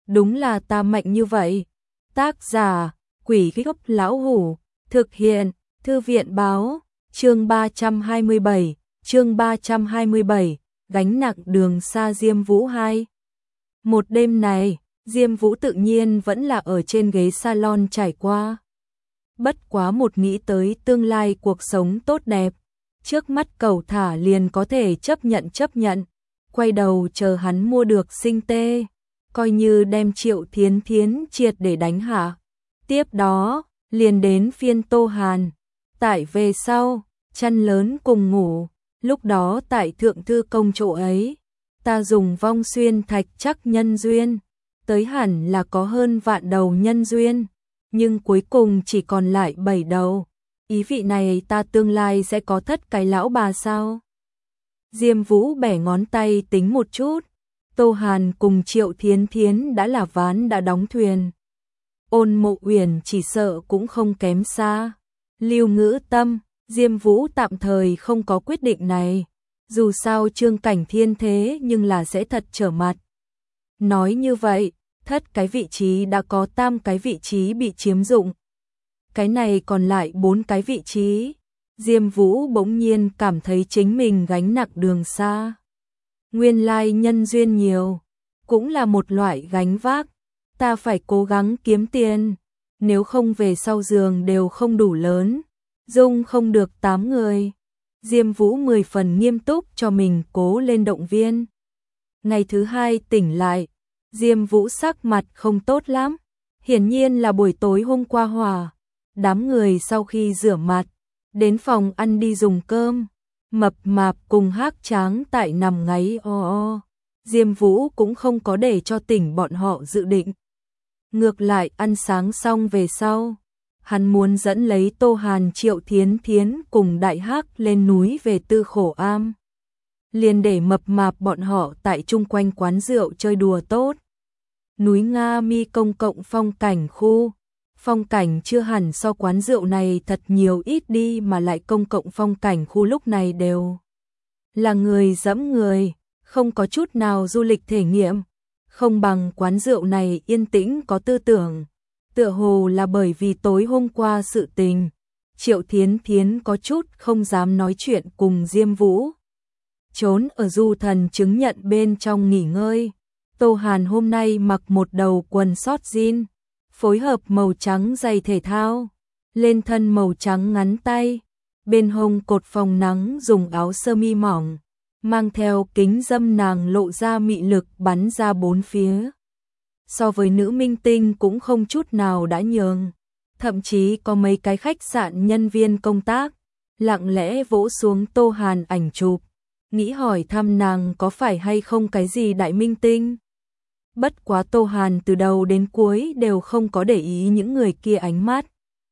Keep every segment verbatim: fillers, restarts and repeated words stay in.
đúng là ta mạnh như vậy. Tác giả, Quỷ Gốc Lão Hủ, thực hiện, Thư viện Báo, chương ba trăm hai mươi bảy, chương ba trăm hai mươi bảy, gánh nặng đường xa Diêm Vũ hai. Một đêm này, Diêm Vũ tự nhiên vẫn là ở trên ghế salon trải qua. Bất quá một nghĩ tới tương lai cuộc sống tốt đẹp, trước mắt cầu thả liền có thể chấp nhận chấp nhận, quay đầu chờ hắn mua được sinh tê, coi như đem Triệu Thiến Thiến triệt để đánh hạ. Tiếp đó, liền đến phiên Tô Hàn, tại về sau, chăn lớn cùng ngủ, lúc đó tại thượng thư công chỗ ấy, ta dùng vong xuyên thạch chắc nhân duyên, tới hẳn là có hơn vạn đầu nhân duyên, nhưng cuối cùng chỉ còn lại bảy đầu. Ý vị này ta tương lai sẽ có thất cái lão bà sao? Diêm Vũ bẻ ngón tay tính một chút, Tô Hàn cùng Triệu Thiến Thiến đã là ván đã đóng thuyền. Ôn Mộ Uyển chỉ sợ cũng không kém xa. Lưu Ngữ Tâm, Diêm Vũ tạm thời không có quyết định này, dù sao Trương Cảnh Thiên thế nhưng là sẽ thật trở mặt. Nói như vậy, thất cái vị trí đã có tam cái vị trí bị chiếm dụng. Cái này còn lại bốn cái vị trí. Diêm Vũ bỗng nhiên cảm thấy chính mình gánh nặng đường xa. Nguyên lai nhân duyên nhiều, cũng là một loại gánh vác. Ta phải cố gắng kiếm tiền, nếu không về sau giường đều không đủ lớn, dung không được tám người. Diêm Vũ mười phần nghiêm túc cho mình cố lên động viên. Ngày thứ hai tỉnh lại, Diêm Vũ sắc mặt không tốt lắm, hiển nhiên là buổi tối hôm qua hòa. Đám người sau khi rửa mặt, đến phòng ăn đi dùng cơm, Mập Mạp cùng Hắc Tráng tại nằm ngáy o o. Diêm Vũ cũng không có để cho tỉnh bọn họ dự định. Ngược lại ăn sáng xong về sau, hắn muốn dẫn lấy Tô Hàn, Triệu Thiến Thiến cùng Đại Hắc lên núi về Tư Khổ Am. Liền để Mập Mạp bọn họ tại chung quanh quán rượu chơi đùa tốt. Núi Nga Mi công cộng phong cảnh khu. Phong cảnh chưa hẳn so quán rượu này thật nhiều ít đi, mà lại công cộng phong cảnh khu lúc này đều là người dẫm người, không có chút nào du lịch thể nghiệm, không bằng quán rượu này yên tĩnh có tư tưởng. Tựa hồ là bởi vì tối hôm qua sự tình, Triệu Thiến Thiến có chút không dám nói chuyện cùng Diêm Vũ, trốn ở du thần chứng nhận bên trong nghỉ ngơi. Tô Hàn hôm nay mặc một đầu quần sót jean, phối hợp màu trắng giày thể thao, lên thân màu trắng ngắn tay, bên hông cột phòng nắng dùng áo sơ mi mỏng, mang theo kính dâm, nàng lộ ra mị lực bắn ra bốn phía. So với nữ minh tinh cũng không chút nào đã nhường, thậm chí có mấy cái khách sạn nhân viên công tác lặng lẽ vỗ xuống Tô Hàn ảnh chụp, nghĩ hỏi thăm nàng có phải hay không cái gì đại minh tinh. Bất quá Tô Hàn từ đầu đến cuối đều không có để ý những người kia ánh mắt.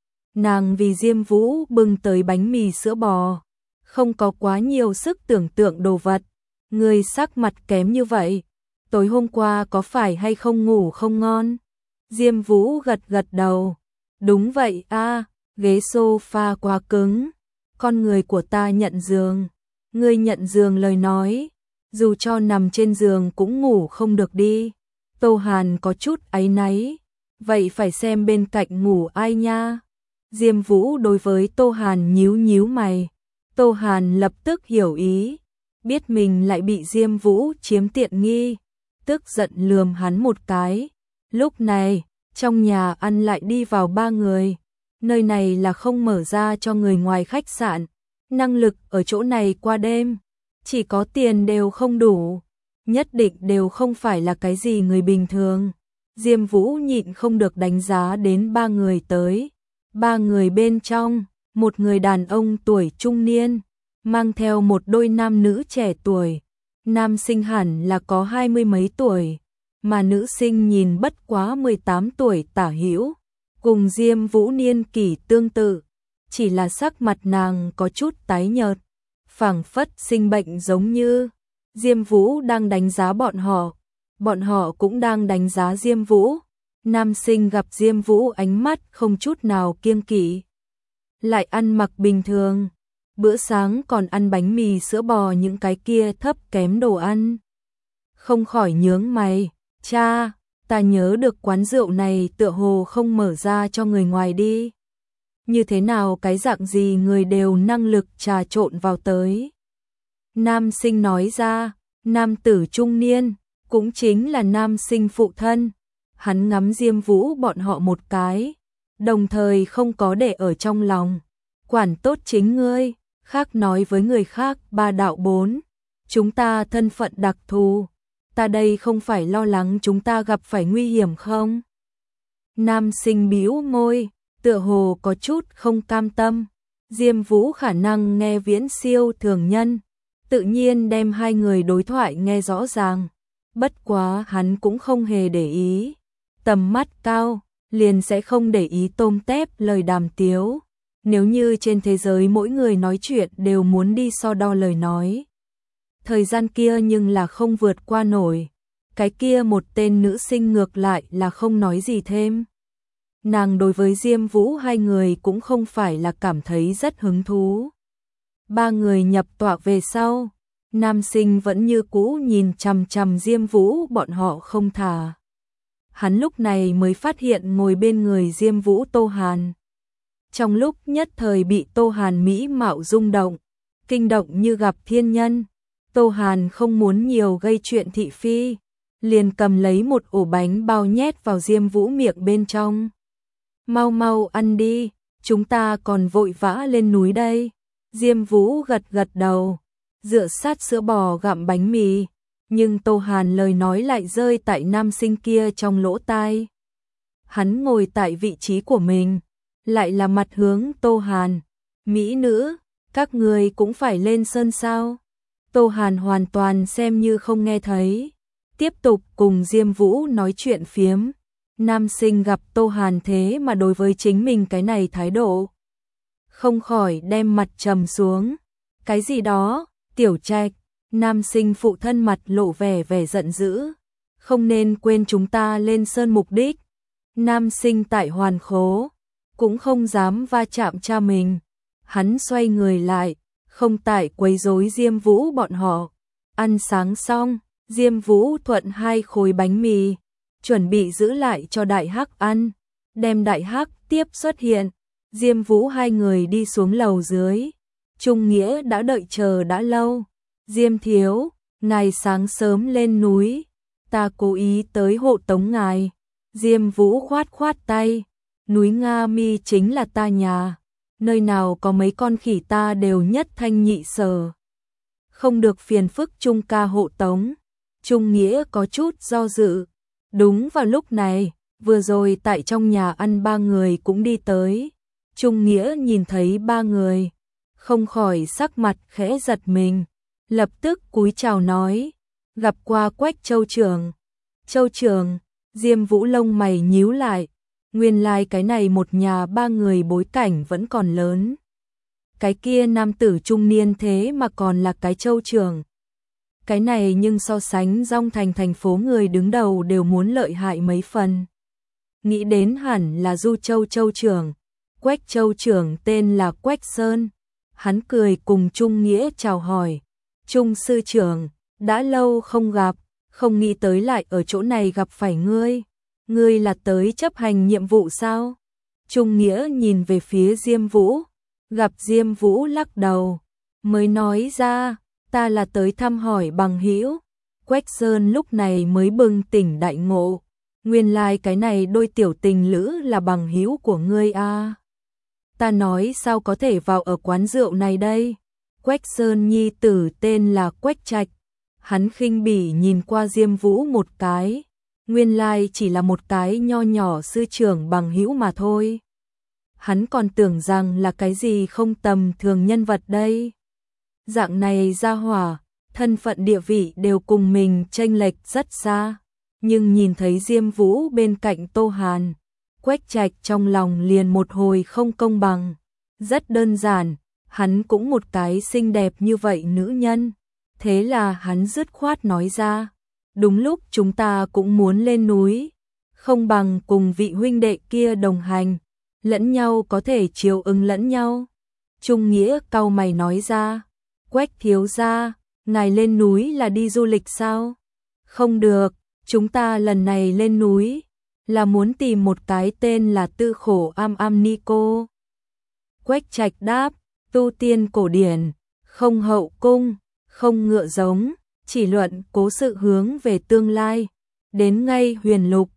Nàng vì Diêm Vũ bưng tới bánh mì sữa bò, không có quá nhiều sức tưởng tượng đồ vật. Người sắc mặt kém như vậy, tối hôm qua có phải hay không ngủ không ngon? Diêm Vũ gật gật đầu. Đúng vậy a, ghế sofa quá cứng, con người của ta nhận giường. Ngươi nhận giường lời nói, dù cho nằm trên giường cũng ngủ không được đi. Tô Hàn có chút áy náy, vậy phải xem bên cạnh ngủ ai nha. Diêm Vũ đối với Tô Hàn nhíu nhíu mày. Tô Hàn lập tức hiểu ý, biết mình lại bị Diêm Vũ chiếm tiện nghi, tức giận lườm hắn một cái. Lúc này, trong nhà ăn lại đi vào ba người. Nơi này là không mở ra cho người ngoài khách sạn, năng lực ở chỗ này qua đêm, chỉ có tiền đều không đủ, nhất định đều không phải là cái gì người bình thường. Diêm Vũ nhịn không được đánh giá đến ba người tới. Ba người bên trong, một người đàn ông tuổi trung niên, mang theo một đôi nam nữ trẻ tuổi. Nam sinh hẳn là có hai mươi mấy tuổi, mà nữ sinh nhìn bất quá mười tám tuổi tả hữu, cùng Diêm Vũ niên kỷ tương tự, chỉ là sắc mặt nàng có chút tái nhợt, phảng phất sinh bệnh giống như. Diêm Vũ đang đánh giá bọn họ, bọn họ cũng đang đánh giá Diêm Vũ. Nam sinh gặp Diêm Vũ ánh mắt không chút nào kiêng kỵ, lại ăn mặc bình thường, bữa sáng còn ăn bánh mì sữa bò những cái kia thấp kém đồ ăn. Không khỏi nhướng mày, cha, Ta nhớ được quán rượu này tựa hồ không mở ra cho người ngoài đi. Như thế nào cái dạng gì người đều năng lực trà trộn vào tới. Nam sinh nói ra, nam tử trung niên, cũng chính là nam sinh phụ thân. Hắn ngắm Diêm Vũ bọn họ một cái, đồng thời không có để ở trong lòng. Quản tốt chính ngươi, khác nói với người khác ba đạo bốn. Chúng ta thân phận đặc thù, ta đây không phải lo lắng chúng ta gặp phải nguy hiểm không? Nam sinh bĩu môi, tựa hồ có chút không cam tâm. Diêm Vũ khả năng nghe viễn siêu thường nhân, tự nhiên đem hai người đối thoại nghe rõ ràng. Bất quá hắn cũng không hề để ý. Tầm mắt cao, liền sẽ không để ý tôm tép lời đàm tiếu. Nếu như trên thế giới mỗi người nói chuyện đều muốn đi so đo lời nói. Thời gian kia nhưng là không vượt qua nổi. Cái kia một tên nữ sinh ngược lại là không nói gì thêm. Nàng đối với Diêm Vũ hai người cũng không phải là cảm thấy rất hứng thú. Ba người nhập tọa về sau, nam sinh vẫn như cũ nhìn chằm chằm Diêm Vũ bọn họ không thả. Hắn lúc này mới phát hiện ngồi bên người Diêm Vũ Tô Hàn. Trong lúc nhất thời bị Tô Hàn mỹ mạo rung động, kinh động như gặp thiên nhân. Tô Hàn không muốn nhiều gây chuyện thị phi, liền cầm lấy một ổ bánh bao nhét vào Diêm Vũ miệng bên trong. Mau mau ăn đi, chúng ta còn vội vã lên núi đây. Diêm Vũ gật gật đầu, dựa sát sữa bò gặm bánh mì, nhưng Tô Hàn lời nói lại rơi tại nam sinh kia trong lỗ tai. Hắn ngồi tại vị trí của mình, lại là mặt hướng Tô Hàn. Mỹ nữ, các người cũng phải lên sơn sao? Tô Hàn hoàn toàn xem như không nghe thấy, tiếp tục cùng Diêm Vũ nói chuyện phiếm. Nam sinh gặp Tô Hàn thế mà đối với chính mình cái này thái độ, không khỏi đem mặt trầm xuống. Cái gì đó, Tiểu Trạch, nam sinh phụ thân mặt lộ vẻ vẻ giận dữ. Không nên quên chúng ta lên sơn mục đích. Nam sinh tại hoàn khố, cũng không dám va chạm cha mình. Hắn xoay người lại, không tại quấy rối Diêm Vũ bọn họ. Ăn sáng xong, Diêm Vũ thuận hai khối bánh mì, chuẩn bị giữ lại cho Đại Hắc ăn. Đem Đại Hắc tiếp xuất hiện, Diêm Vũ hai người đi xuống lầu dưới. Trung Nghĩa đã đợi chờ đã lâu. Diêm thiếu, ngài sáng sớm lên núi, ta cố ý tới hộ tống ngài. Diêm Vũ khoát khoát tay, núi Nga Mi chính là ta nhà, nơi nào có mấy con khỉ ta đều nhất thanh nhị sở. Không được phiền phức Trung ca hộ tống. Trung Nghĩa có chút do dự. Đúng vào lúc này, vừa rồi tại trong nhà ăn ba người cũng đi tới. Trung Nghĩa nhìn thấy ba người, không khỏi sắc mặt khẽ giật mình, lập tức cúi chào nói, gặp qua Quách Châu trưởng. Châu trưởng, Diêm Vũ lông mày nhíu lại, nguyên lai like cái này một nhà ba người bối cảnh vẫn còn lớn. Cái kia nam tử trung niên thế mà còn là cái Châu trưởng. Cái này nhưng so sánh Dong Thành thành phố người đứng đầu đều muốn lợi hại mấy phần. Nghĩ đến hẳn là Du Châu Châu trưởng. Quách Châu trưởng tên là Quách Sơn. Hắn cười cùng Trung Nghĩa chào hỏi. Trung sư trưởng, đã lâu không gặp, không nghĩ tới lại ở chỗ này gặp phải ngươi. Ngươi là tới chấp hành nhiệm vụ sao? Trung Nghĩa nhìn về phía Diêm Vũ, gặp Diêm Vũ lắc đầu, mới nói ra, ta là tới thăm hỏi bằng hữu. Quách Sơn lúc này mới bừng tỉnh đại ngộ, nguyên lai like cái này đôi tiểu tình lữ là bằng hữu của ngươi a. À. Ta nói sao có thể vào ở quán rượu này đây? Quách Sơn nhi tử tên là Quách Trạch. Hắn khinh bỉ nhìn qua Diêm Vũ một cái, nguyên lai like chỉ là một cái nho nhỏ sư trưởng bằng hữu mà thôi. Hắn còn tưởng rằng là cái gì không tầm thường nhân vật đây. Dạng này ra hỏa, thân phận địa vị đều cùng mình chênh lệch rất xa, nhưng nhìn thấy Diêm Vũ bên cạnh Tô Hàn, Quách Trạch trong lòng liền một hồi không công bằng. Rất đơn giản, hắn cũng một cái xinh đẹp như vậy nữ nhân, thế là hắn dứt khoát nói ra, đúng lúc chúng ta cũng muốn lên núi, không bằng cùng vị huynh đệ kia đồng hành, lẫn nhau có thể chiều ứng lẫn nhau. Trung Nghĩa cau mày nói ra, Quách thiếu gia, ngài lên núi là đi du lịch sao? Không được, Chúng ta lần này lên núi là muốn tìm một cái tên là Tư Khổ Am Am Ni Cô. Quách Trạch đáp, tu tiên cổ điển, không hậu cung, không ngựa giống, chỉ luận cố sự hướng về tương lai, đến ngay huyền lục,